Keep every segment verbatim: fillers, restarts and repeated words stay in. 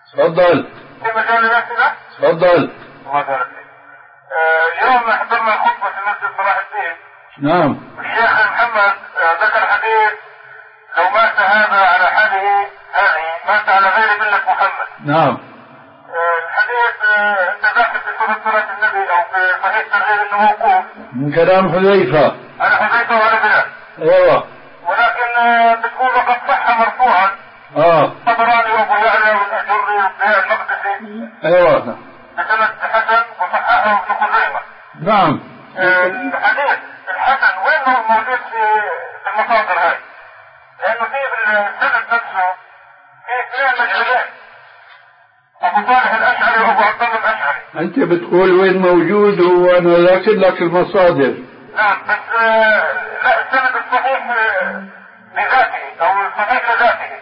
تفضل. في مجال الأسئلة. تفضل. الله يبارك فيك. اليوم حضرنا خطبة في مسجد صلاح الدين. نعم. الشيخ محمد ذكر حديث لو مات هذا على حاله هذه مات على غير ملة محمد. نعم. الحديث انت ذاكر في سورة صلاة النبي او في صحيح ترغيب انه موقوف من كلام حذيفة. على حذيفة وعلى بلال. ايوه. ولكن بتقول وقد صح مرفوعا. اه. طبراني وابو يعلى والاجري وابن المقدسي. ايوه. بسند حسن وصححه ابن خزيمة. نعم. الحديث الحسن وين هو موجود في المصادر هاي؟ لانه في السند نفسه في اثنين مجهولين، ابو صالح الاشعري وابو عبد الله الاشعري. انت بتقول وين موجود وانا ذاكر لك المصادر. نعم بس لا السند الصحيح لذاته او الصحيح لذاته،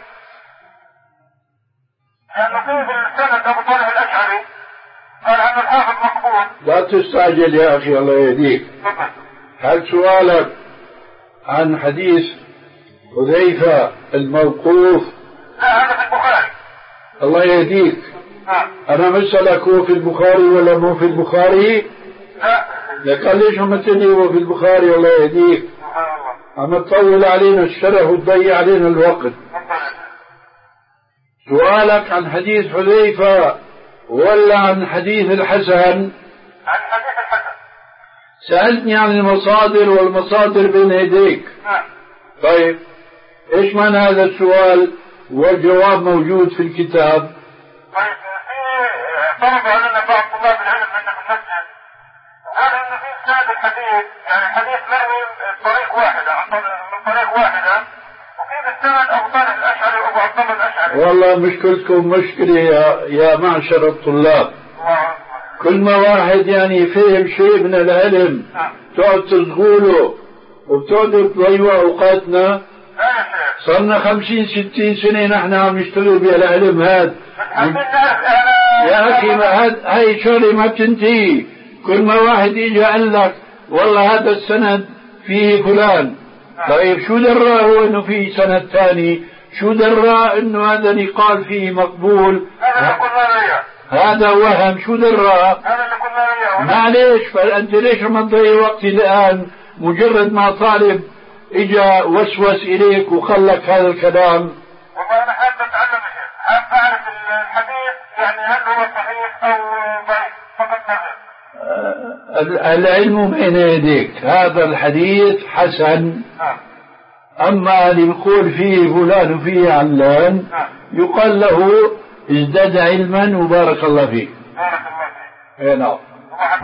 لانه في السند ابو صالح الاشعري قال عن الحافظ مقبول. لا تستعجل يا اخي الله يهديك. هل سؤالك عن حديث حذيفة الموقوف؟ لا هذا في البخاري. الله يهديك. نعم. أنا مسألك هو في البخاري ولا مو في البخاري؟ لا. لك ليش عم تقول هو في البخاري الله يهديك؟ سبحان الله. عم تطول علينا الشرف وتضيع علينا الوقت. سؤالك عن حديث حذيفة ولا عن حديث الحسن؟ عن حديث الحسن. سألتني عن المصادر والمصادر بين يديك. نعم. طيب ايش معنى هذا السؤال والجواب موجود في الكتاب؟ طيب في طلب علينا بعض طلاب العلم عندنا في المسجد قال انه في اسناد الحديث يعني الحديث مروي بطريق واحده من طريق واحده وفي بالسند ابو طالب الاشعري وابو عبد الله الاشعري. والله مشكلتكم مشكله يا يا معشر الطلاب. الله. كل ما واحد يعني فهم شيء من العلم تقعد تصغوله وبتقعدوا تضيعوا اوقاتنا. صرنا خمسين ستين سنة نحن عم نشتغل بهالعلم هذا. يا أخي هاي شغلة ما بتنتهي. كل ما واحد يجي قال لك والله هذا السند فيه فلان. طيب شو درى هو انه فيه سند ثاني؟ شو درى انه هذا اللي قال فيه مقبول؟ هذا وهم. شو درى؟ معليش فأنت ليش عم تضيع وقتي الآن؟ مجرد ما طالب اجا وسوس اليك وخلك هذا الكلام. والله انا حابب اتعلم شيء، حابب اعرف الحديث يعني هل هو صحيح او ضعيف فقط نظر. العلم بين يديك. هذا الحديث حسن. اما اللي يقول فيه فلان وفيه علان يقال له ازداد علما وبارك الله فيك. بارك الله فيك. اي نعم.